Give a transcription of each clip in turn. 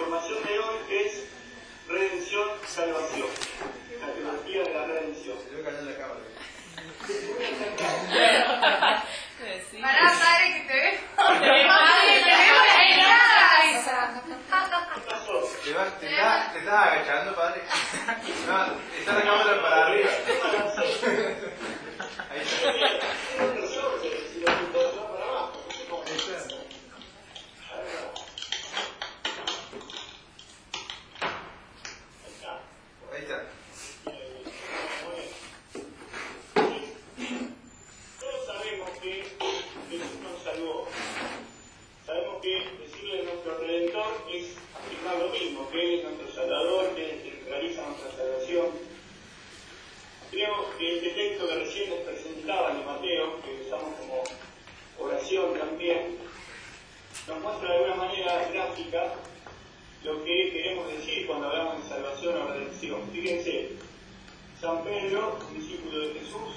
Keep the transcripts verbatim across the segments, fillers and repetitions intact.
información de hoy es redención, salvación. La teología de la redención. Se ve callar la cámara. Pará, padre, que te veo. Padre, te veo la mirada. ¿Qué pasó? Te, vas, te, estás, te estás agachando, padre. No, está la cámara para arriba. Ahí está. Si lo puntos van para abajo. Ahí está. Ahí está. Todos sabemos que Jesús nos salvó. Sabemos que decirle a nuestro Redentor es afirmar lo mismo, que Él es nuestro Salvador, que es el que realiza nuestra salvación. Creo que este texto que recién les presentaba de Mateo, que usamos como oración también, nos muestra de alguna manera gráfica lo que queremos decir cuando hablamos de salvación o redención. Fíjense, San Pedro, discípulo de Jesús,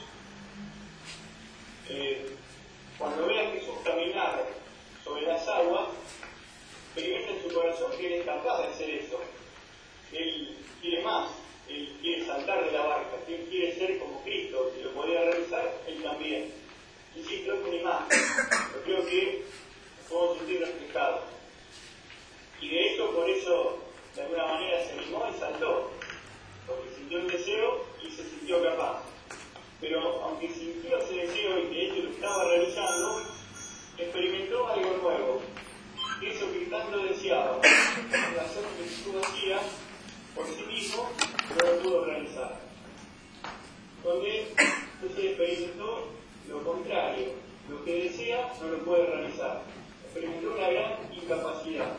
eh, cuando ve a Jesús caminar sobre las aguas, experimenta en su corazón que él es capaz de hacer eso. Él quiere más, él quiere saltar de la barca, él quiere ser como Cristo, si lo podía realizar, él también. Insisto, es una imagen, pero creo que podemos sentir reflejado. Y de hecho, por eso, de alguna manera se animó y saltó, porque sintió el deseo y se sintió capaz. Pero aunque sintió ese deseo y de hecho lo estaba realizando, experimentó algo nuevo. Eso que tanto deseaba, la hacer lo que Jesús hacía por sí mismo, no lo pudo realizar. Donde entonces experimentó lo contrario, lo que desea no lo puede realizar. Experimentó una gran incapacidad.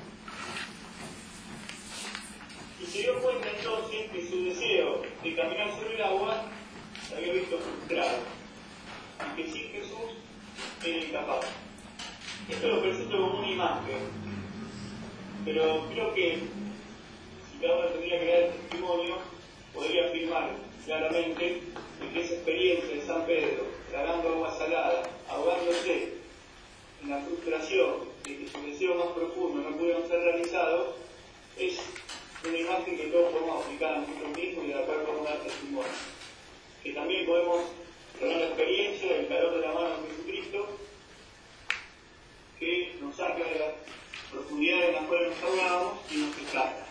Y se dio cuenta entonces que su deseo de caminar sobre el agua se había visto frustrado, y que sin Jesús era incapaz. Esto lo presento como una imagen, pero creo que si cada uno tendría que dar el testimonio, podría afirmar claramente de que esa experiencia de San Pedro, tragando agua salada, ahogándose en la frustración de que su deseo más profundo no pudieron ser realizados, es una imagen que todos podemos aplicar a nosotros mismos y de la cual podemos dar testimonio. Que también podemos tener la experiencia del calor de la mano de Jesucristo, que nos saca de la profundidad en la cual nos ahogamos y nos rescata.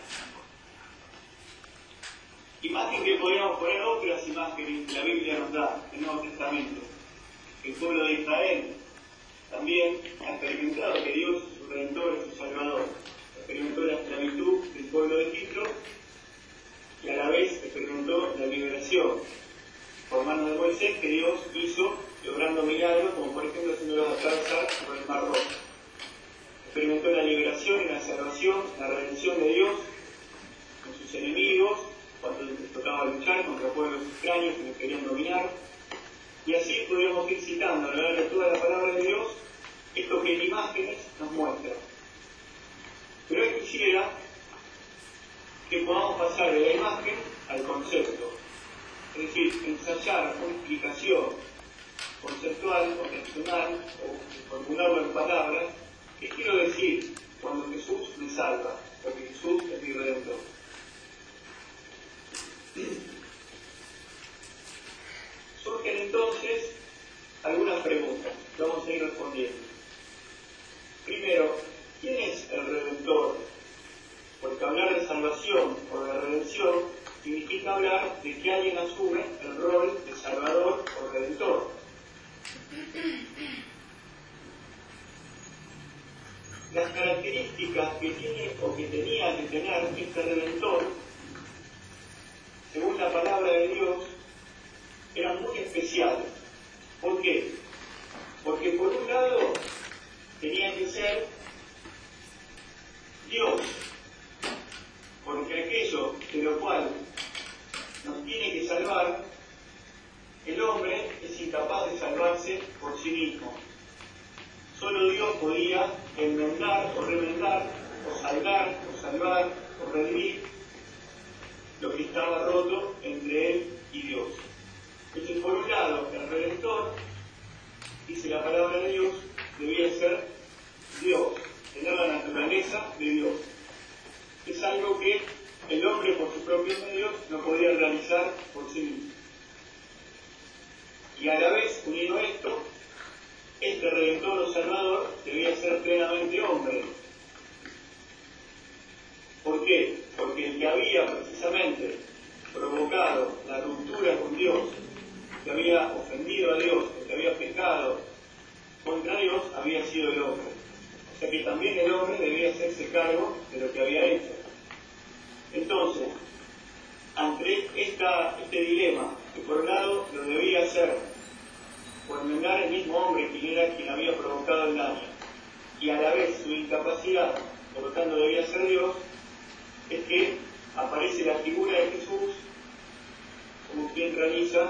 Imagen que podríamos poner otras imágenes que la Biblia nos da, el Nuevo Testamento. El pueblo de Israel también ha experimentado que Dios es su Redentor, es su Salvador. Experimentó la esclavitud del pueblo de Egipto y a la vez experimentó la liberación por mano de Moisés que Dios hizo logrando milagros, como por ejemplo haciéndolos atravesar por el Mar Rojo. Experimentó la liberación y la salvación, la redención de Dios con sus enemigos, cuando les tocaba luchar contra pueblos extraños que les querían dominar. Y así podríamos ir citando a lo largo de toda la palabra de Dios esto que en imágenes nos muestra. Pero hoy quisiera que podamos pasar de la imagen al concepto, es decir, ensayar una explicación conceptual o racional, o formularlo en palabras, ¿qué quiero decir cuando Jesús me salva? Porque Jesús es mi Redentor. Surgen entonces algunas preguntas que vamos a ir respondiendo. Primero, ¿quién es el Redentor? Porque hablar de salvación o de redención significa hablar de que alguien asume el rol de Salvador o Redentor. Las características que tiene o que tenía que tener este Redentor, según la palabra de Dios, eran muy especiales. ¿Por qué? Porque por un lado tenía que ser Dios, porque aquello de lo cual nos tiene que salvar, el hombre es incapaz de salvarse por sí mismo. Solo Dios podía enmendar o remendar, o salvar, o salvar, o redimir lo que estaba roto entre él y Dios. Entonces, por un lado, el Redentor, dice la palabra de Dios, debía ser Dios, tener la naturaleza de Dios. asumido esto, este Redentor o Salvador debía ser plenamente hombre. ¿Por qué? Porque el que había precisamente provocado la ruptura con Dios, que había ofendido a Dios, que había pecado contra Dios, había sido el hombre. O sea que también el hombre debía hacerse cargo de lo que había hecho. Entonces, ante esta, este dilema, que por un lado lo debía hacer por enmendar el mismo hombre quien era quien había provocado el daño, y a la vez su incapacidad, por lo tanto debía ser Dios, es que aparece la figura de Jesús como quien realiza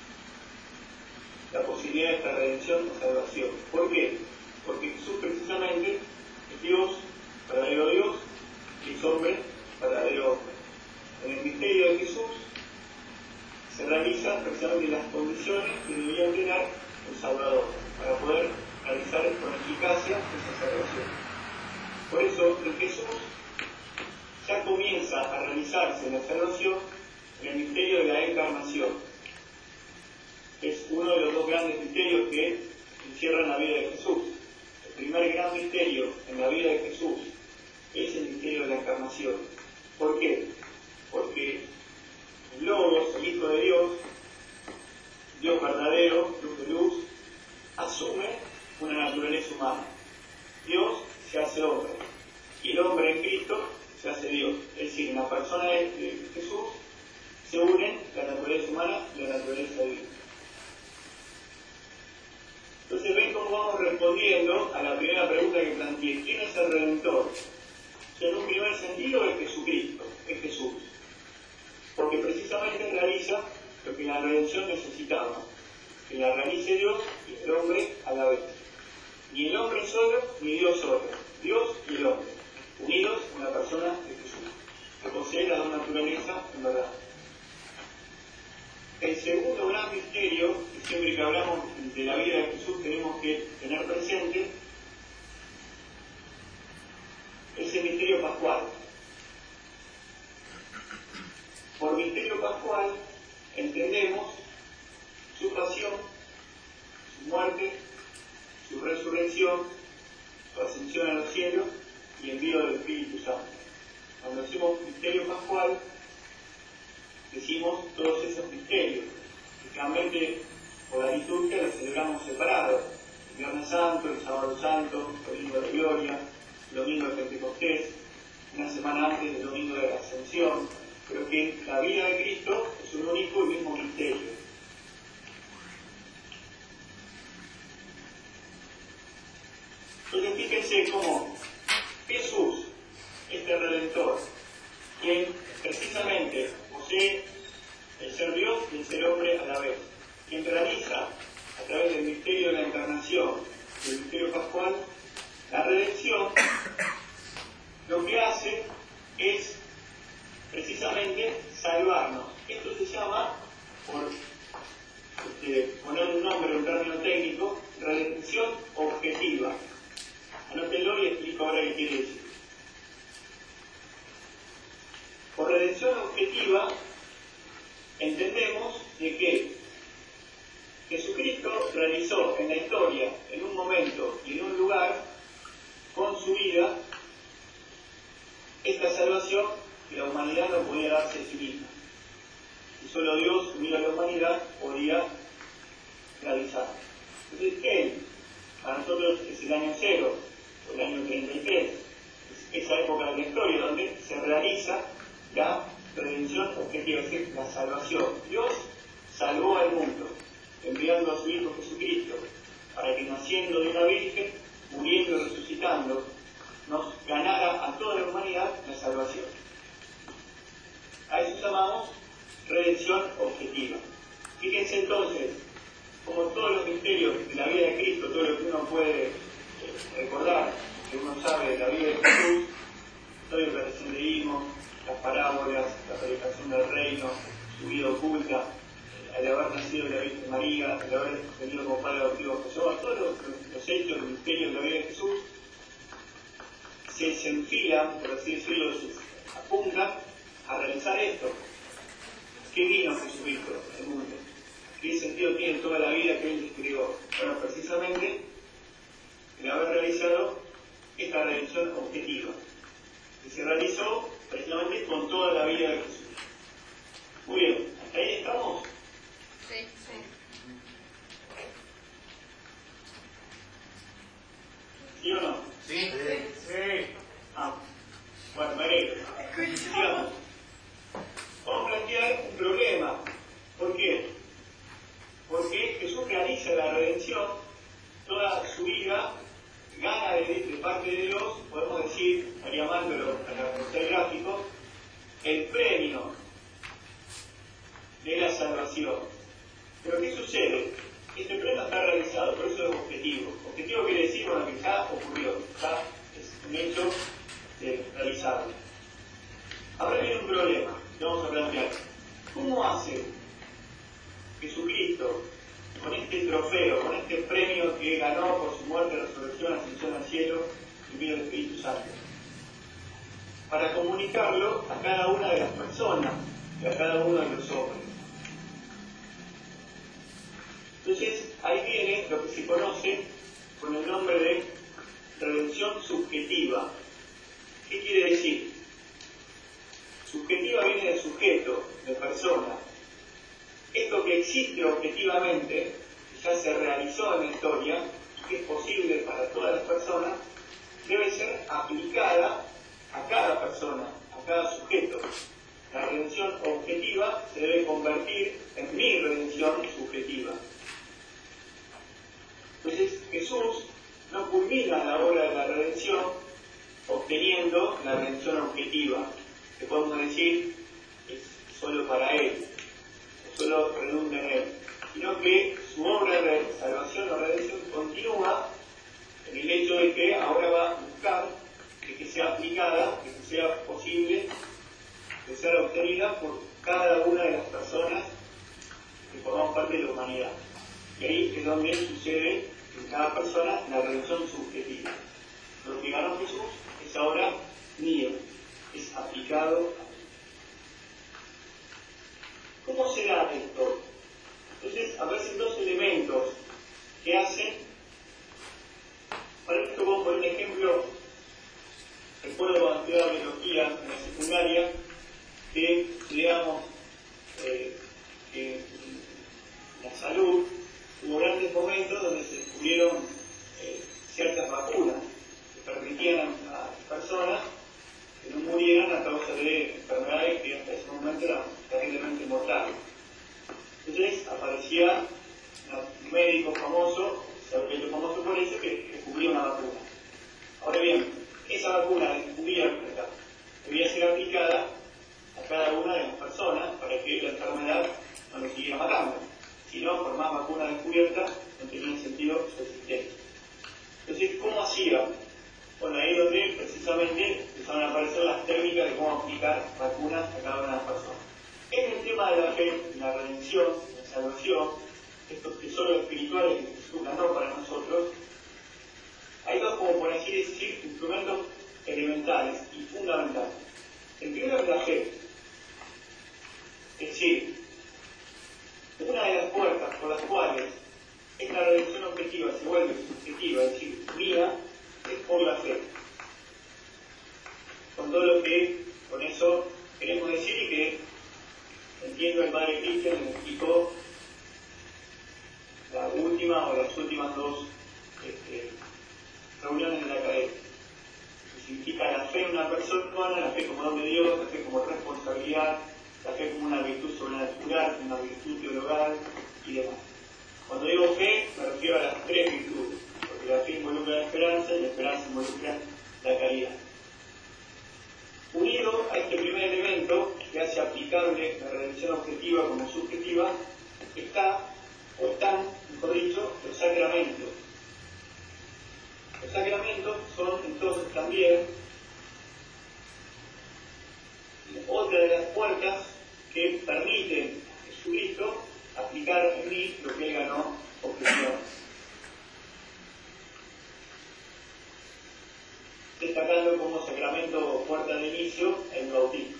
la posibilidad de esta redención o salvación. ¿Por qué? Porque Jesús precisamente es Dios, verdadero Dios, y es hombre, verdadero hombre. En el misterio de Jesús se realizan precisamente las condiciones que debía tener el Salvador para poder realizar con eficacia esa salvación. Por eso, en Jesús ya comienza a realizarse la salvación en el misterio de la encarnación. Es uno de los dos grandes misterios que encierran la vida de Jesús. El primer gran misterio en la vida de Jesús es el misterio de la encarnación. ¿Por qué? Porque el Logos, el Hijo de Dios, Dios verdadero, luz de luz, asume una naturaleza humana. Dios se hace hombre, y el hombre en Cristo se hace Dios. Es decir, en la persona de Jesús se unen la naturaleza humana y la naturaleza divina. Entonces ven cómo vamos respondiendo a la primera pregunta que planteé. ¿Quién es el Redentor? En un primer sentido es Jesucristo, es Jesús. Porque precisamente realiza lo que la redención necesitaba. Que la realice Dios y el hombre a la vez. Ni el hombre solo, ni Dios solo. Dios y el hombre, unidos en la persona de Jesús, que posee las dos naturalezas en verdad. El segundo gran misterio, que siempre que hablamos de la vida de Jesús tenemos que tener presente, es el misterio pascual. Por misterio pascual entendemos su pasión, su muerte, su resurrección, su ascensión a los cielos y envío del Espíritu Santo. Cuando decimos misterio pascual, decimos todos esos misterios, que realmente por la liturgia los celebramos separados: el Viernes Santo, el Sábado Santo, el Domingo de Gloria, el Domingo de Pentecostés, una semana antes del Domingo de la Ascensión, pero que la vida de Cristo es un único y mismo misterio. Entonces fíjense cómo Jesús, este Redentor, quien precisamente posee el ser Dios y el ser hombre a la vez, quien realiza a través del misterio de la encarnación, del misterio pascual, la redención, lo que hace es precisamente salvarnos. Esto se llama, por este, poner un nombre, un término técnico, redención objetiva. Anótenlo y explico ahora qué quiere decir. Por redención objetiva entendemos de que Jesucristo realizó en la historia, en un momento y en un lugar, con su vida, esta salvación que la humanidad no podía darse a sí misma. Y solo Dios, unido a la humanidad, podía realizar. Entonces, Él, para nosotros es el año cero, o el año treinta y tres, es esa época de la historia donde se realiza la redención objetiva, es decir, la salvación. Dios salvó al mundo, enviando a su Hijo Jesucristo, para que naciendo de una virgen, muriendo y resucitando, nos ganara a toda la humanidad la salvación. A eso llamamos redención objetiva. Fíjense entonces, como todos los misterios de la vida de Cristo, todo lo que uno puede eh, recordar, que uno sabe de la vida de Jesús, todo lo que recién leímos, las parábolas, la predicación del reino, su vida oculta, el haber nacido de la Virgen María, el haber tenido como padre adoptivo a Jesús, todos los, los hechos, los misterios de la vida de Jesús, se, se enfilan, por así decirlo, se apuntan a realizar esto. ¿Qué vino Jesucristo al mundo? ¿Qué sentido tiene toda la vida que Él describió? precisamente el haber realizado esta redención objetiva, que se realizó precisamente con toda la vida de Jesús. Muy bien, ¿hasta ahí estamos? Sí, sí. ¿Sí o no? Sí. Sí. Ah, bueno, me alegro. Sigamos. Vamos a plantear un problema. ¿Por qué? Porque Jesús realiza la redención, toda su vida gana de, de parte de Dios, podemos decir, llamándolo a ser gráfico, el premio de la salvación. Pero ¿qué sucede? Este premio está realizado, por eso es objetivo. Objetivo quiere decir, bueno, que ya ocurrió, ya es un hecho de realizable. Ahora viene un problema que vamos a plantear. ¿Cómo hace Jesucristo con este trofeo, con este premio que ganó por su muerte, resurrección, ascensión al cielo y envío del Espíritu Santo, para comunicarlo a cada una de las personas y a cada uno de los hombres? Entonces, ahí viene lo que se conoce con el nombre de redención subjetiva. ¿Qué quiere decir? Subjetiva viene de sujeto, de persona. Esto que existe objetivamente, que ya se realizó en la historia, y que es posible para todas las personas, debe ser aplicada a cada persona, a cada sujeto. La redención objetiva se debe convertir en mi redención subjetiva. Entonces Jesús no culmina la obra de la redención obteniendo la redención objetiva, que podemos decir es solo para Él, o solo redunda en Él, sino que su obra de salvación o redención continúa en el hecho de que ahora va a buscar de que sea aplicada, de que sea posible de ser obtenida por cada una de las personas que forman parte de la humanidad. Y ahí es donde sucede en cada persona la redención subjetiva. Lo que ganó Jesús es ahora mío, es aplicado a mí. ¿Cómo será esto? Entonces aparecen dos elementos que hacen. Para esto vamos a poner un ejemplo. Recuerdo cuando estudiaba biología en la secundaria que estudiamos eh, que en la salud hubo grandes momentos donde se descubrieron eh, ciertas vacunas que permitían a las personas que no murieran a causa de enfermedades que hasta ese momento eran terriblemente mortales. Entonces aparecía un médico famoso, se volvió famoso por eso, que descubría una vacuna. Ahora bien, esa vacuna descubierta debía ser aplicada a cada una de las personas para que la enfermedad no lo siguiera matando. Si no, por más vacunas descubiertas, no tenía sentido su existencia. Entonces, ¿cómo hacía? Bueno, ahí donde precisamente empezaron a aparecer las técnicas de cómo aplicar vacunas a cada una de las personas. En el tema de la fe, la redención, la salvación, estos tesoros espirituales que Jesús ganó para nosotros, hay dos, como por así decir, instrumentos elementales y fundamentales. El primero es la fe. Es decir, una de las puertas por las cuales esta redención objetiva se vuelve subjetiva, es decir, mía, es por la fe. Con todo lo que con eso queremos decir y que entiendo el Padre Cristian me explicó la última o las últimas dos este, reuniones de la academia. Que significa la fe en una persona, la fe como don de Dios, la fe como responsabilidad, la fe como una virtud sobrenatural, una virtud teologal y demás. Cuando digo fe, me refiero a las tres virtudes, porque la fe involucra la esperanza y la esperanza involucra la caridad. Unido a este primer elemento que hace aplicable la redención objetiva como subjetiva, está, o están, mejor dicho, los sacramentos. Los sacramentos son entonces también otra de las puertas que permiten a Jesucristo aplicar en mí lo que él ganó objetivamente. Destacando como sacramento o puerta de inicio el bautismo.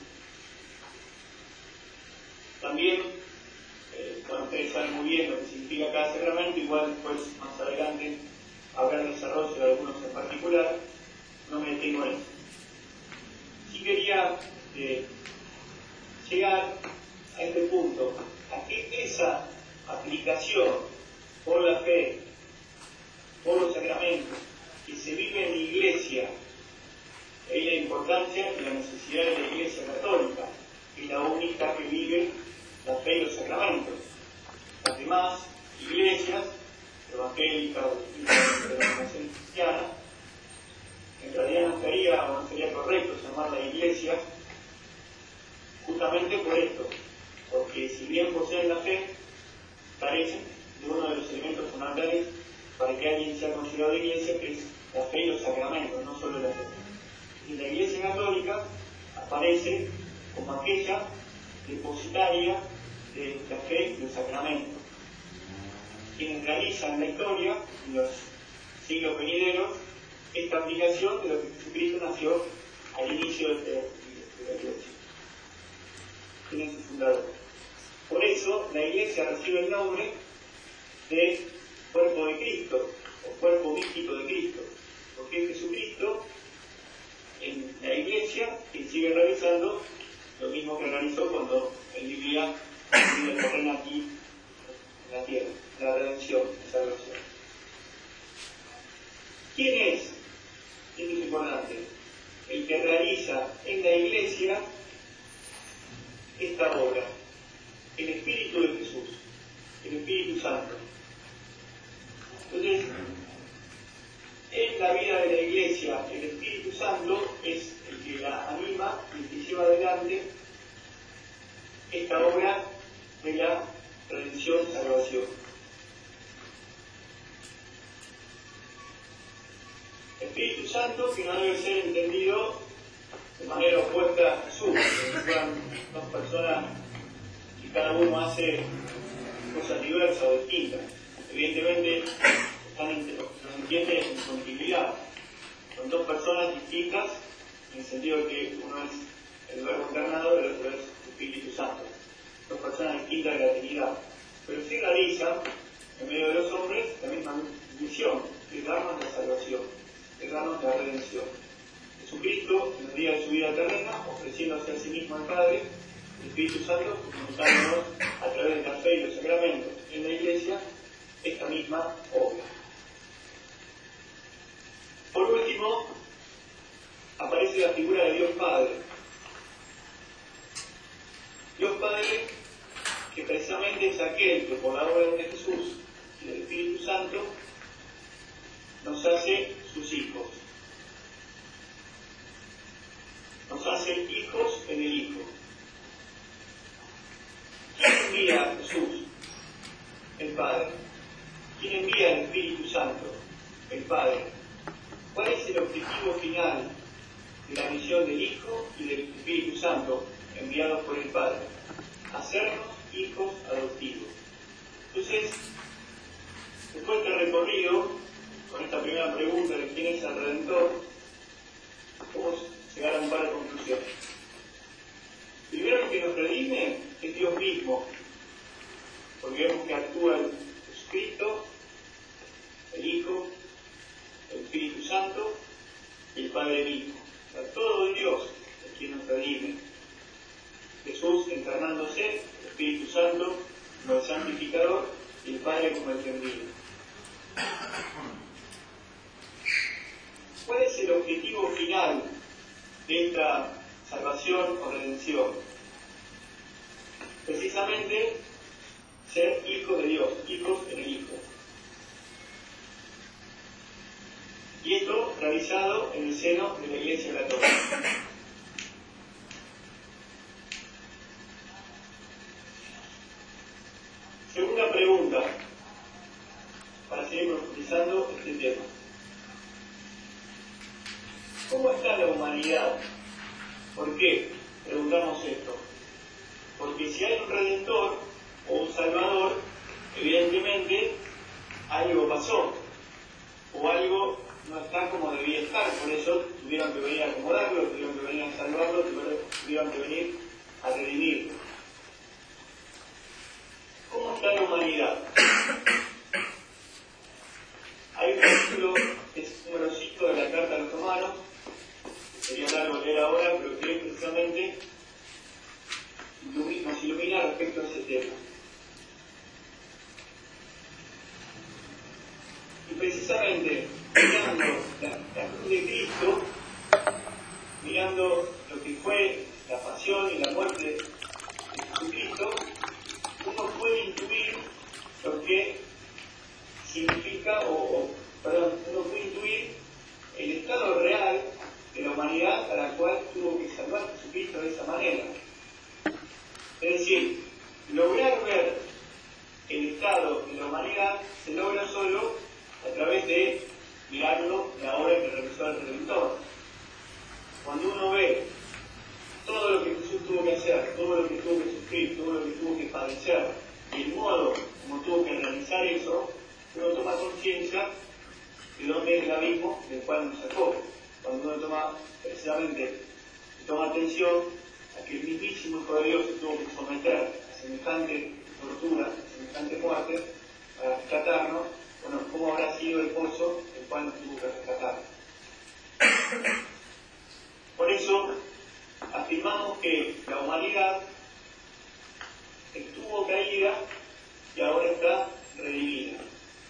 También, eh, bueno, ustedes saben muy bien lo que significa cada sacramento y igual después, más adelante, habrá desarrollo de algunos en particular, no me detengo en eso. Sí quería eh, llegar a este punto, a que esa aplicación por la fe, por los sacramentos, que se vive en la Iglesia, es la importancia y la necesidad de la Iglesia católica, que es la única que vive la fe y los sacramentos. Las demás iglesias, evangélicas o de denominación cristiana, en realidad no estaría o no sería correcto llamarla iglesia, justamente por esto, porque si bien poseen la fe, carecen de uno de los elementos fundamentales para que alguien sea considerado iglesia, que es la fe y los sacramentos, no solo la fe. Y la Iglesia Católica aparece como aquella depositaria de la fe y los sacramentos. Quienes realizan en la historia, en los siglos venideros, esta aplicación de lo que Jesucristo nació al inicio de, de, de la Iglesia. ¿Quién es su fundador? Por eso la Iglesia recibe el nombre de cuerpo de Cristo, o cuerpo místico de Cristo, porque es Jesucristo en la Iglesia quien sigue realizando lo mismo que realizó cuando él vivía en el terreno aquí en la tierra, la redención, la salvación. ¿Quién es? Esto es importante. El que realiza en la Iglesia esta obra, el Espíritu de Jesús, el Espíritu Santo. Entonces, en la vida de la Iglesia, el Espíritu Santo es el que la anima y el que lleva adelante esta obra de la redención y salvación. Espíritu Santo que no debe ser entendido de manera opuesta a Jesús, que fueran dos personas y cada uno hace cosas diversas o distintas. Evidentemente, están en, los entiende en continuidad. Son dos personas distintas, en el sentido de que uno es el Verbo encarnado y el otro es el Espíritu Santo. Dos personas distintas de la Trinidad. Pero sí realizan, en medio de los hombres, la misma misión, que es darnos la salvación, que es darnos la redención. Jesucristo, en el día de su vida terrena, ofreciéndose a sí mismo al Padre, el Espíritu Santo, comunicándonos a través de la fe y los sacramentos en la Iglesia, esta misma obra. Por último, aparece la figura de Dios Padre. Dios Padre, que precisamente es aquel que por la obra de Jesús y del Espíritu Santo nos hace sus hijos. Nos hace hijos en el Hijo. ¿Quién envía a Jesús? El Padre. ¿Quién envía al Espíritu Santo? El Padre. ¿Cuál es el objetivo final de la misión del Hijo y del Espíritu Santo enviados por el Padre? Hacernos hijos adoptivos. Entonces, después de este recorrido, con esta primera pregunta de quién es el Redentor, vamos a llegar a un par de conclusiones. Primero, el que nos redime es Dios mismo, porque vemos que actúa el Jesucristo, el Hijo, el Espíritu Santo y el Padre mismo. O sea, todo Dios es quien nos redime. Jesús encarnándose, el Espíritu Santo como el santificador y el Padre como el que envía. ¿Cuál es el objetivo final de esta salvación o redención? Precisamente ser hijos de Dios, hijos en el Hijo. Y esto realizado en el seno de la Iglesia Católica. Segunda pregunta, para seguir profundizando este tema. ¿Cómo está la humanidad? ¿Por qué preguntamos esto? Porque si hay un Redentor o un Salvador, evidentemente algo pasó, o algo no está como debía estar, por eso tuvieron que venir a acomodarlo, tuvieron que venir a salvarlo, tuvieron que venir a redimirlo. ¿Cómo está la humanidad? Y precisamente mirando la, la cruz de Cristo, mirando lo que fue la pasión y la muerte de Jesucristo, uno puede intuir lo que significa, o, o perdón, uno puede intuir el estado real de la humanidad a la cual tuvo que salvar Jesucristo de esa manera. Es decir, lograr ver el estado de la humanidad se logra solo a través de mirarlo la obra que realizó el Redentor. Cuando uno ve todo lo que Jesús tuvo que hacer, todo lo que tuvo que sufrir, todo lo que tuvo que padecer, y el modo como tuvo que realizar eso, uno toma conciencia de dónde es el abismo del cual nos sacó. Cuando uno toma, precisamente, toma atención a que el mismísimo Hijo de Dios se tuvo que someter a semejante tortura, a semejante muerte, para rescatarnos, bueno, ¿cómo habrá sido el pozo del cual nos tuvo que rescatar? Por eso, afirmamos que la humanidad estuvo caída y ahora está redimida.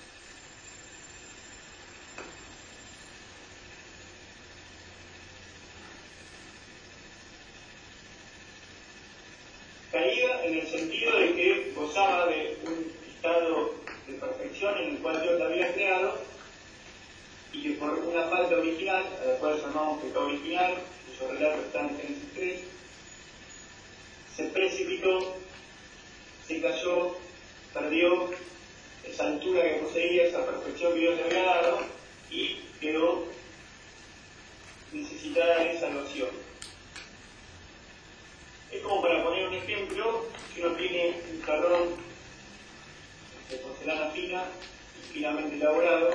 Caída en el sentido de que gozaba de un estado de perfección en el cual Dios la había creado y que por una falta original, a la cual llamamos pecado original, cuyo relato está en Génesis tres, se precipitó, se cayó, perdió esa altura que poseía, esa perfección que Dios le había dado y quedó necesitada de salvación. Es como para poner un ejemplo, si uno tiene un jarrón de porcelana fina y finamente elaborado,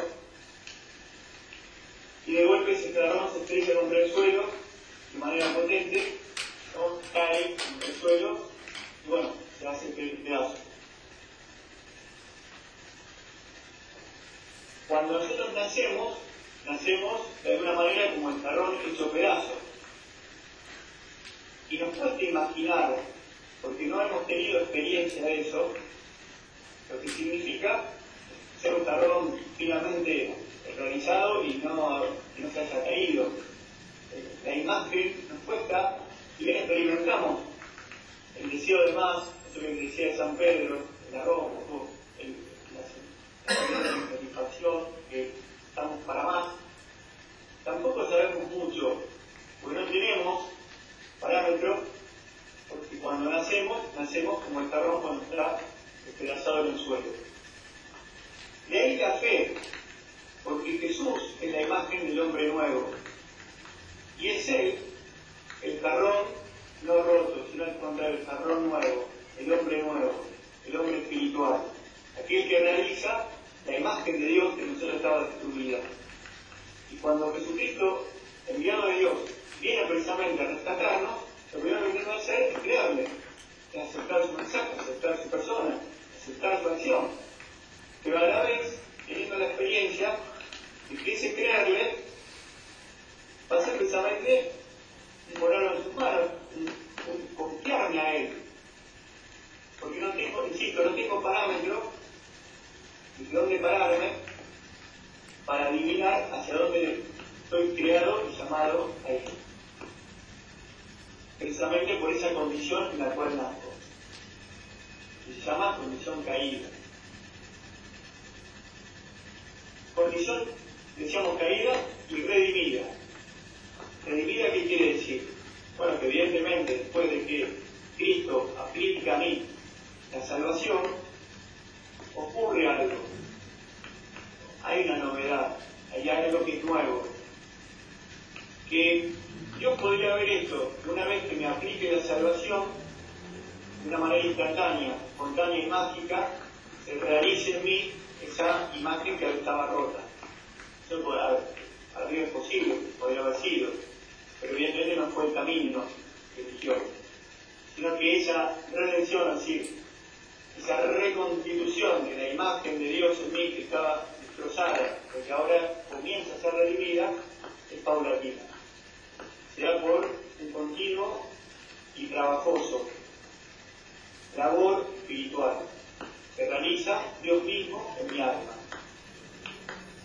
y de golpe ese jarrón se estrella contra el suelo de manera potente, ¿no? Cae contra el suelo y bueno, se hace pedazo. Cuando nosotros nacemos, nacemos de alguna manera como el jarrón hecho pedazo. Y nos cuesta imaginar, porque no hemos tenido experiencia de eso, lo que significa ser un jarrón finamente realizado y no, que no se haya caído. La imagen nos cuesta, y bien experimentamos el deseo de más, eso que decía de San Pedro, el arrojo, el, la, la satisfacción, que estamos para más. Tampoco sabemos mucho, porque no tenemos parámetros, porque cuando nacemos, nacemos como el jarrón cuando está despedazado en el suelo. De ahí la fe, porque Jesús es la imagen del hombre nuevo, y es Él, el jarrón no roto, sino al contrario, el jarrón nuevo, el hombre nuevo, el hombre espiritual, aquel que realiza la imagen de Dios que en nosotros estaba destruida. Y cuando Jesucristo, enviado de Dios, viene precisamente a rescatarnos, lo primero que tenemos que hacer es creerle, es aceptar su mensaje, aceptar su persona, aceptar su acción. Pero a la vez, teniendo la experiencia de que ese creerle va a ser precisamente un ponerlo en sus manos, un, un confiarme a Él. Porque no tengo, insisto, no tengo parámetro de dónde pararme para adivinar hacia dónde estoy creado y llamado a Él. Precisamente por esa condición en la cual nazco, que se llama condición caída. Condición, decíamos, caída y redimida. ¿Redimida qué quiere decir? Bueno, que evidentemente después de que Cristo aplica a mí la salvación, ocurre algo. Hay una novedad, hay algo que es nuevo. Que Dios podría haber hecho que una vez que me aplique la salvación, de una manera instantánea, espontánea y mágica, se realice en mí esa imagen que estaba rota. Eso podría haber, habría posible, podría haber sido, pero evidentemente no fue el camino que eligió, sino que esa redención, es decir, esa reconstitución de la imagen de Dios en mí que estaba destrozada, porque ahora comienza a ser redimida, es paulatina. Será por un continuo y trabajoso labor espiritual que realiza Dios mismo en mi alma.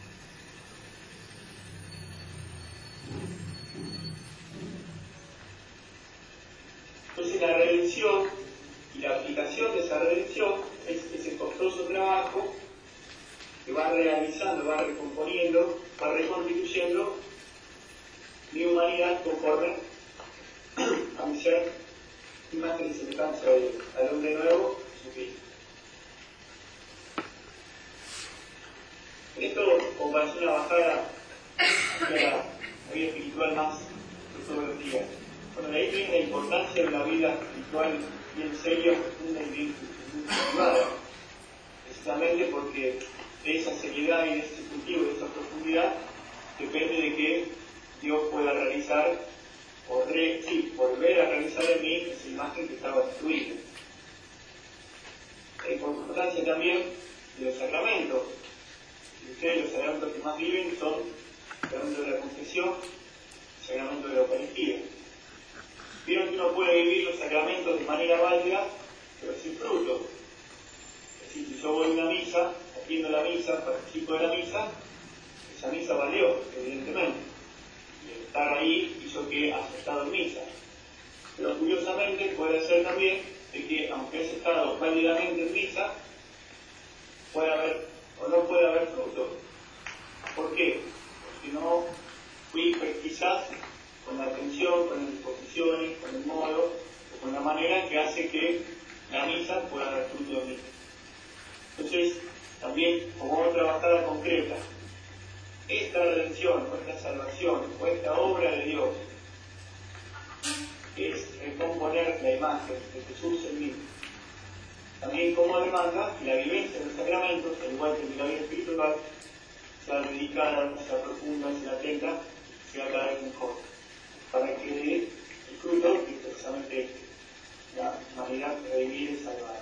redención, y la aplicación de esa redención es ese costoso trabajo que va realizando, va recomponiendo, va reconstituyendo mi humanidad conforme a mi ser, imagen y semejanza de Dios, al hombre nuevo, Jesucristo. En esto, como para hacer una bajada hacia la vida espiritual más de todos los días. Bueno, de ahí viene la importancia de una vida espiritual bien seria, profunda y bien cultivada. Precisamente porque de esa seriedad y de ese cultivo, de esa profundidad, depende de que Dios pueda realizar, o re, sí, volver a realizar en mí esa imagen que estaba destruida. La importancia también de los sacramentos. Si ustedes los sacramentos que más viven son el sacramento de la confesión, el sacramento de la Eucaristía. Vieron que uno puede vivir los sacramentos de manera válida, pero sin fruto. Es decir, si yo voy a una misa, atiendo la misa, participo de la misa, esa misa valió, evidentemente. Y el estar ahí hizo que haya estado en misa. Pero curiosamente puede ser también de que, aunque haya estado válidamente en misa, puede haber o no puede haber fruto. ¿Por qué? Porque no fui quizás con la atención, con las disposiciones, con el modo o con la manera que hace que la misa pueda dar fruto en mí. Entonces, también como otra bajada concreta, esta redención o esta salvación o esta obra de Dios es recomponer la imagen de Jesús en mí. También como demanda que la vivencia de los sacramentos, al igual que la vida espiritual, sea dedicada, sea profunda, sea atenta, sea cada vez mejor, para que dé el fruto que es precisamente este, la manera de vivir y salvar.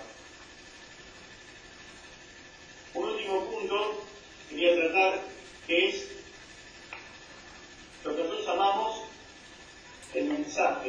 Un último punto que quería tratar, que es lo que nosotros llamamos el mensaje.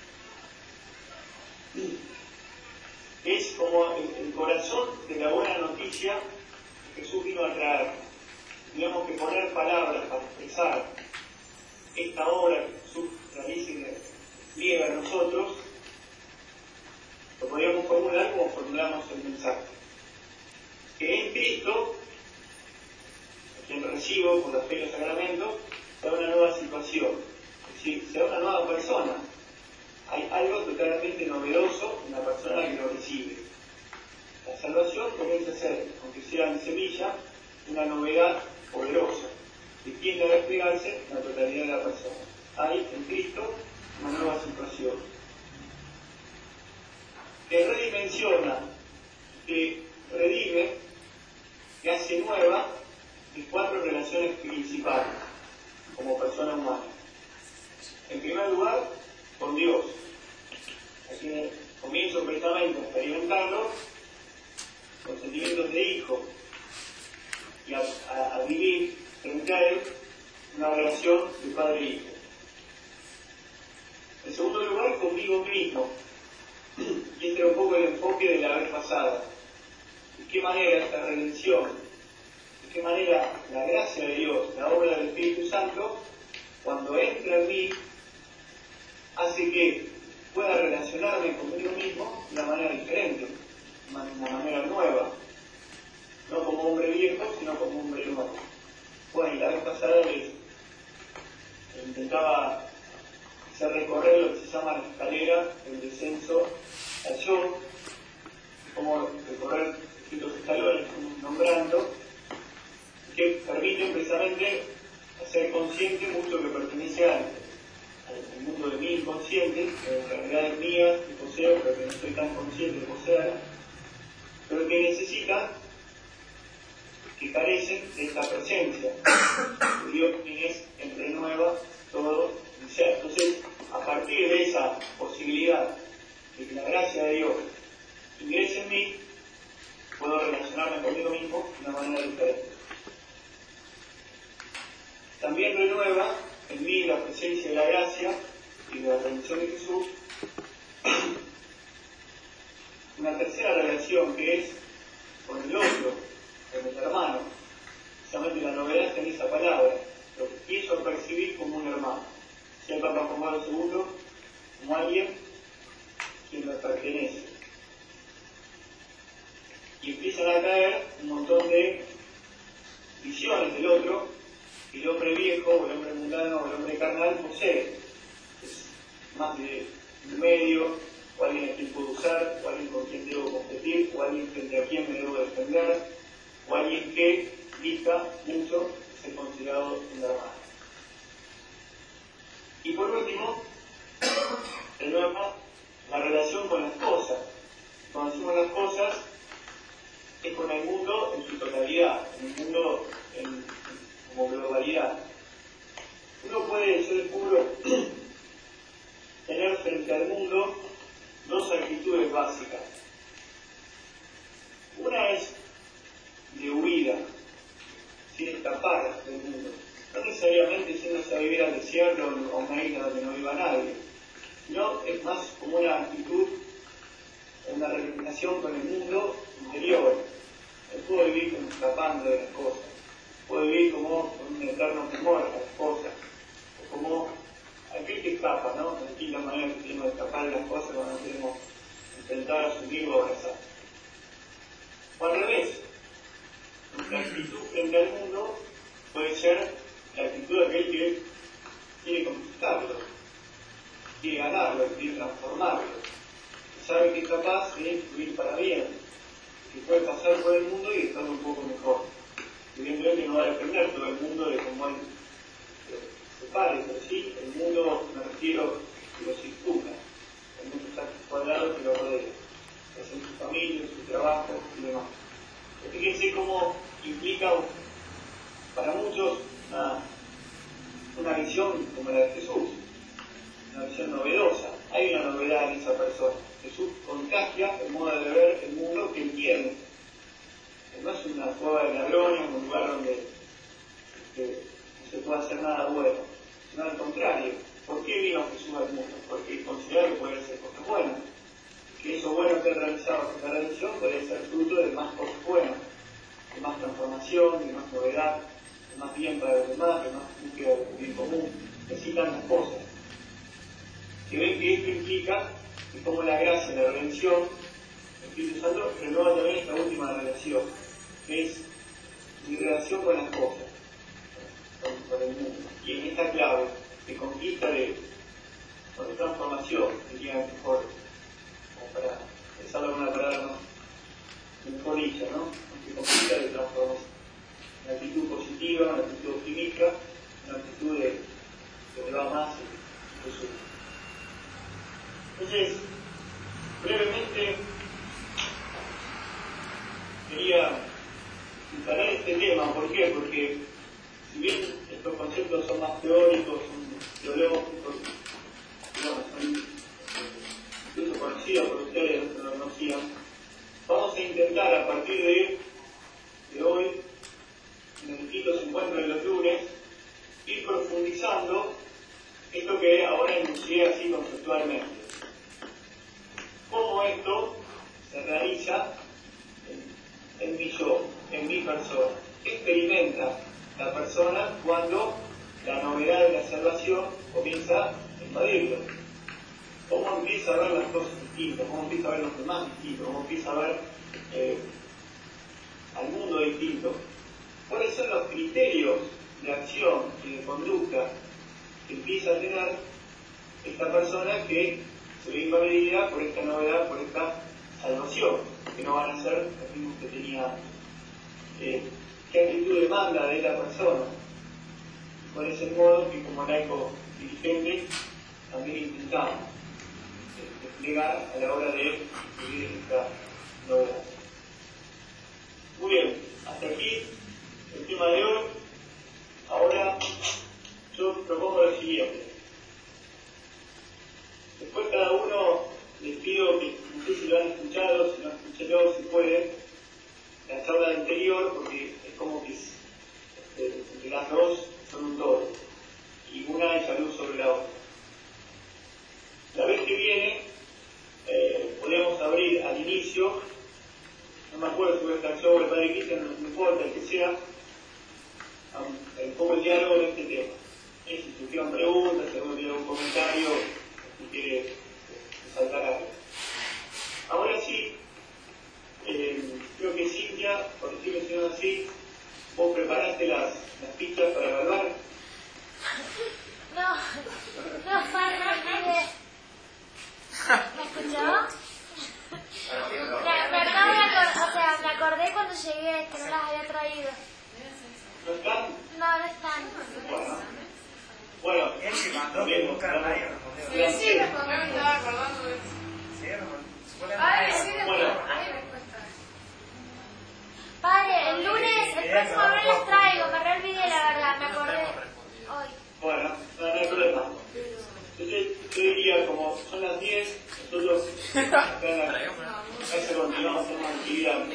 Es como el, el corazón de la buena noticia que Jesús vino a traer. Tenemos que poner palabras para expresar esta obra que Jesús realiza y despliega en nosotros. Lo podríamos formular como formulamos el mensaje. Que en Cristo, a quien recibo por la fe y los sacramentos, se da una nueva situación. Es decir, se da una nueva persona. Hay algo totalmente novedoso en la persona que lo recibe. La salvación comienza a ser, aunque sea en semilla, una novedad poderosa que tiende a desplegarse en la totalidad de la persona. Hay en Cristo una nueva situación que redimensiona, que redime, que hace nueva mis cuatro relaciones principales como persona humana. En primer lugar, con Dios. Aquí comienzo precisamente a experimentarlo con sentimientos de hijo y a, a, a vivir frente a él una relación de padre e hijo. En segundo lugar, conmigo mismo. Y este era un poco el enfoque de la vez pasada. ¿De qué manera esta redención, de qué manera la gracia de Dios, la obra del Espíritu Santo, cuando entra en mí, hace que pueda relacionarme conmigo mismo de una manera diferente, de una manera nueva, no como hombre viejo, sino como hombre nuevo. Bueno, y la vez pasada les intentaba hacer recorrer lo que se llama la escalera del descenso al yo, como recorrer distintos escalones, nombrando, que permiten precisamente hacer consciente mucho que pertenece a antes. El mundo de mí inconsciente, que en realidad es mía y poseo, pero que no estoy tan consciente de poseer, pero que necesitan, que carecen de esta presencia. Dios quien es, en renueva todo mi ser. Entonces, a partir de esa posibilidad de que la gracia de Dios ingrese en mí, puedo relacionarme conmigo mismo de una manera diferente. También renueva en mí la presencia de la gracia y de la redención de Jesús, una tercera relación que es con el otro, con el hermano. Precisamente la novedad está en esa palabra, lo que empiezo a percibir como un hermano. Si el Papa Juan Pablo segundo, como alguien quien me pertenece. Y empiezan a caer un montón de visiones del otro, que el hombre viejo, o el hombre mundano, o el hombre carnal posee. Es más de un medio, o alguien a quien puedo usar, o alguien con quien debo competir, o alguien frente a quien me debo defender, o alguien que dista mucho de ser considerado un hermano. Y por último, de nuevo, la relación con las cosas. Cuando decimos las cosas, es con el mundo en su totalidad, en el mundo en, como globalidad. Uno puede, yo descubro, tener frente al mundo dos actitudes básicas. Una es de huida, sin escapar del mundo. No necesariamente yéndose a vivir al desierto o a una isla donde no viva nadie, sino es más como una actitud, una relación con el mundo interior. Él puede vivir como escapando de las cosas, puede vivir como con un eterno temor a las cosas, o como aquel que escapa, ¿no? De aquí la manera que tenemos de escapar de las cosas cuando queremos intentar asumir o abrazar. O al revés, nuestra actitud frente al mundo puede ser la actitud de aquel que quiere conquistarlo, quiere ganarlo, quiere transformarlo, que sabe que es capaz de influir para bien, que puede pasar por el mundo y estar un poco mejor. Evidentemente no va a depender todo el mundo de cómo él se pare, pero sí, el mundo, me refiero, que lo circunda, el mundo está cuadrado que lo rodea, es en su familia, en su trabajo y demás. Fíjense cómo implica para muchos una, una visión como la de Jesús, una visión novedosa. Hay una novedad en esa persona. Jesús contagia el modo de ver el mundo que él tiene. No es una cueva de ladrones, un lugar donde este, no se puede hacer nada bueno, sino al contrario. ¿Por qué vino Jesús al mundo? Porque considera que puede hacer cosas buenas. Que eso bueno que ha realizado esta redención puede ser fruto de más cosas buenas, de más transformación, de más novedad, de más bien para los demás, de más búsqueda del bien común, que así tantas cosas. Que ven que esto implica que como la gracia, la redención, el Espíritu Santo renueva también esta última relación, que es mi relación con las cosas, con, con el mundo. Y en esta clave de conquista de, o de transformación, diría mejor, como para pensarlo en una palabra más mejor dicha, ¿no? De conquista de transformación. Una actitud positiva, una actitud optimista, una actitud de que le va más en Jesús. Entonces, brevemente, quería instalar este tema. ¿Por qué? Porque si bien estos conceptos son más teóricos, son teológicos, bueno, son incluso conocidos por ustedes, no lo conocían, vamos a intentar a partir de, de hoy, en los distintos encuentros de los lunes, ir profundizando esto que ahora enuncié así conceptualmente. Cómo esto se realiza en, en mi yo, en mi persona. ¿Qué experimenta la persona cuando la novedad de la salvación comienza a invadirlo? ¿Cómo empieza a ver las cosas distintas? ¿Cómo empieza a ver los demás distintos? ¿Cómo empieza a ver eh, al mundo distinto? ¿Cuáles son los criterios de acción y de conducta que empieza a tener esta persona que se ve invadida por esta novedad, por esta salvación, que no van a ser los mismos que tenía antes? Eh, ¿Qué actitud demanda de la persona? ¿Cuál es el modo que como laicos dirigentes también intentamos eh, desplegar a la hora de vivir esta novedad? Muy bien, hasta aquí el tema de hoy. Ahora yo propongo lo siguiente. Después cada uno les pido que, no sé si lo han escuchado, si no escuchado, si pueden, la charla anterior, porque es como que este, entre las dos son un todo, y una echa luz sobre la otra. La vez que viene, eh, podemos abrir al inicio, no me acuerdo si voy a estar yo o el Padre Cristian, no, no importa, el que sea, un, un poco el diálogo de este tema. Y si surgieron preguntas, si alguno tiene algún comentario, si quiere saltar algo. Ahora sí, eh, creo que Cintia, por decirlo si no así, vos preparaste las, las pistas para evaluar. No, no, padre, mire. ¿Me escuchó? Me, me acabo de acordar, o sea, me acordé cuando llegué que no las había traído. ¿No están? No, no están. Bueno, bueno, Él se mandó que nunca nadie respondió. Sí, sí, respondió, me estaba acordando de eso. Sí, respondió. Ay, sí, Bueno. hay respuesta. Padre, el lunes, el próximo lunes las traigo, me re olvidé la verdad, me acordé hoy. Bueno, no hay problema. Entonces, yo diría, como son las diez, nosotros acá en la casa continuamos con una actividad.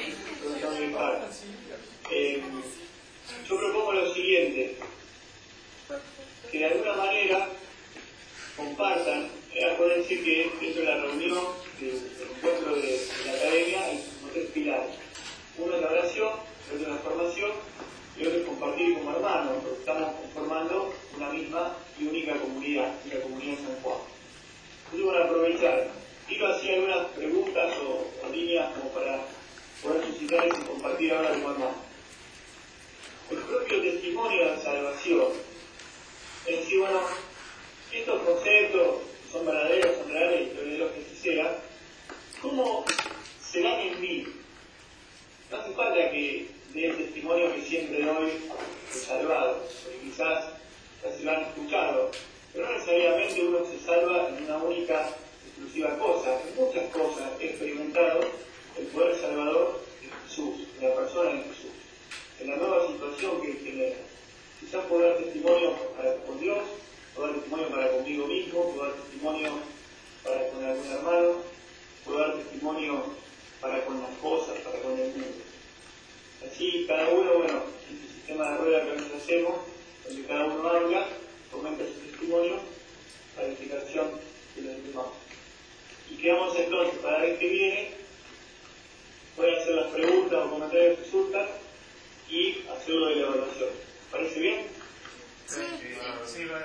Eh, yo propongo lo siguiente, que de alguna manera compartan, eh, acuérdense que dentro de la reunión del encuentro de, de la academia hay como tres pilares. Uno es la oración, otro es la formación y otro es compartir como hermanos, porque estamos conformando una misma y única comunidad, la comunidad de San Juan. Entonces, para aprovechar, quiero hacer algunas preguntas o, o líneas como para poder suscitar y compartir ahora como hermanos. El propio testimonio de la salvación, es decir, bueno, estos conceptos son verdaderos, son reales, y de los que se sea, ¿cómo se dan en mí? No hace falta que dé el testimonio que siempre doy de salvado, porque quizás ya se lo han escuchado, pero no necesariamente uno se salva en una única, exclusiva cosa. En muchas cosas he experimentado el poder salvador de Jesús, de la persona de Jesús, en la nueva situación que él genera. Quizás puedo dar testimonio para con Dios, puedo dar testimonio para conmigo mismo, puedo dar testimonio para con algún hermano, puedo dar testimonio para con las cosas, para con el mundo. Así cada uno, bueno, en este sistema de rueda que nosotros hacemos, donde cada uno habla, comenta su testimonio para edificación de los demás. Y quedamos entonces para la vez que viene, voy a hacer las preguntas o comentarios que surjan y hacerlo de la evaluación. ¿Parece bien? Sí. Sí, bueno.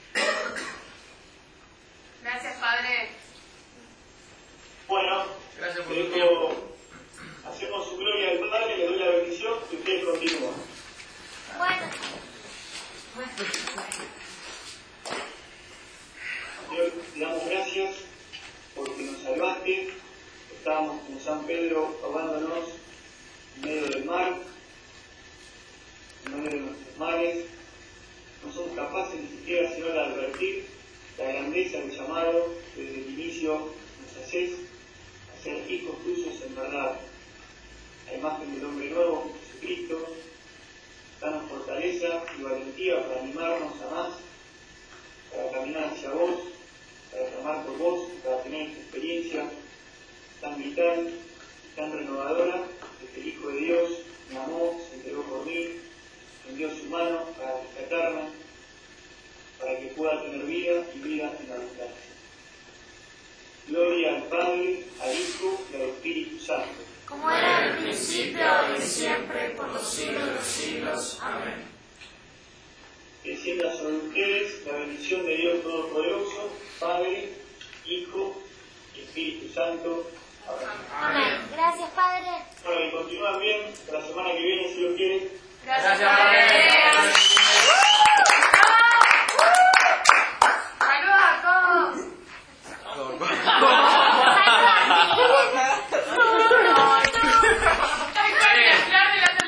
Gracias, Padre. Bueno, Gracias por le tu dejo- tiempo. hacemos su gloria al Padre, le doy la bendición y ustedes continúan. Bueno, Señor, te damos gracias porque nos salvaste. Estábamos como San Pedro ahogándonos en medio del mar, en medio de nuestros mares. No somos capaces ni siquiera, Señor, de advertir la grandeza del llamado que desde el inicio nos haces a ser hijos tuyos en verdad. La imagen del hombre nuevo, Jesucristo, danos fortaleza y valentía para animarnos a más, para caminar hacia vos, para clamar por vos, para tener esta experiencia tan vital, tan renovadora, de que el Hijo de Dios me amó, se entregó por mí, envió su mano para rescatarme, para que pueda tener vida y vida en abundancia. Gloria al Padre, al Hijo y al Espíritu Santo. como era en el principio, ahora y siempre, por los siglos de los siglos. Amén. Que descienda sobre ustedes la bendición de Dios Todopoderoso, Padre, Hijo y Espíritu Santo. Amén. Amén. Gracias, Padre. Bueno, y continúan bien, la semana que viene, si lo quieren. Gracias, Gracias, Padre. Padre.